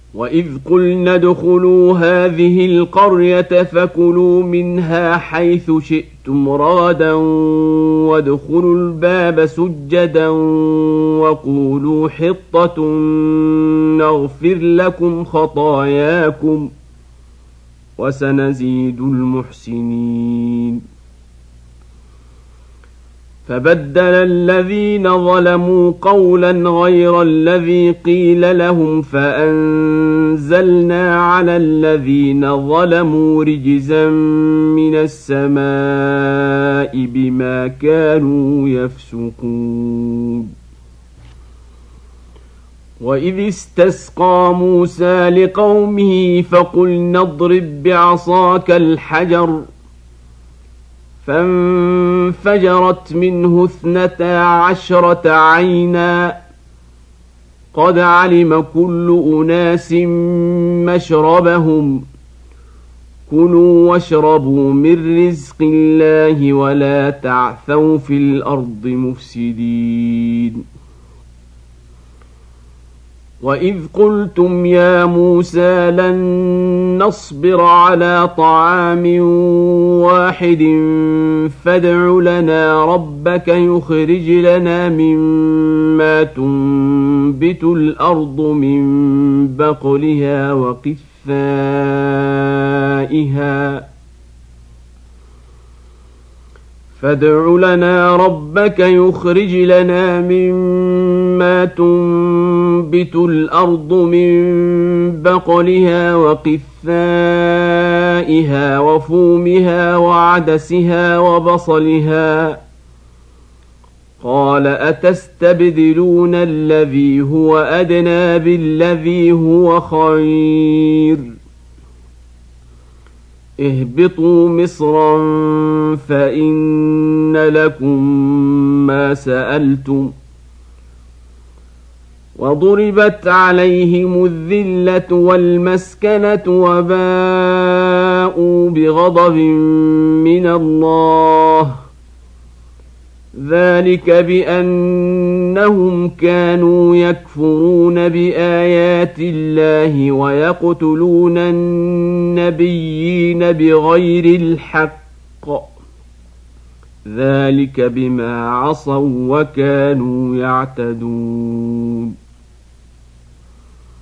وإذ قلنا ادخلوا هذه القرية فكلوا منها حيث شئتم رغدا وادخلوا الباب سجدا وقولوا حطة نغفر لكم خطاياكم وسنزيد المحسنين. فبدل الذين ظلموا قولا غير الذي قيل لهم فأنزلنا على الذين ظلموا رجزا من السماء بما كانوا يفسقون. وإذ استسقى موسى لقومه فقلنا اضرب بعصاك الحجر فانفجرت منه 12 عينا قد علم كل أناس مشربهم كلوا واشربوا من رزق الله ولا تعثوا في الأرض مفسدين. وإذ قلتم يا موسى لن نصبر على طعام واحد فادع لنا ربك يخرج لنا مما تنبت الأرض من بقلها وقثائها فادع لنا ربك يخرج لنا مما تنبت الأرض من بقلها وقثائها وفومها وعدسها وبصلها قال أتستبدلون الذي هو أدنى بالذي هو خير اهبطوا مصرا فإن لكم ما سألتم وضربت عليهم الذلة والمسكنة وباءوا بغضب من الله ذلك بأنهم كانوا يكفرون بآيات الله ويقتلون النبيين بغير الحق ذلك بما عصوا وكانوا يعتدون.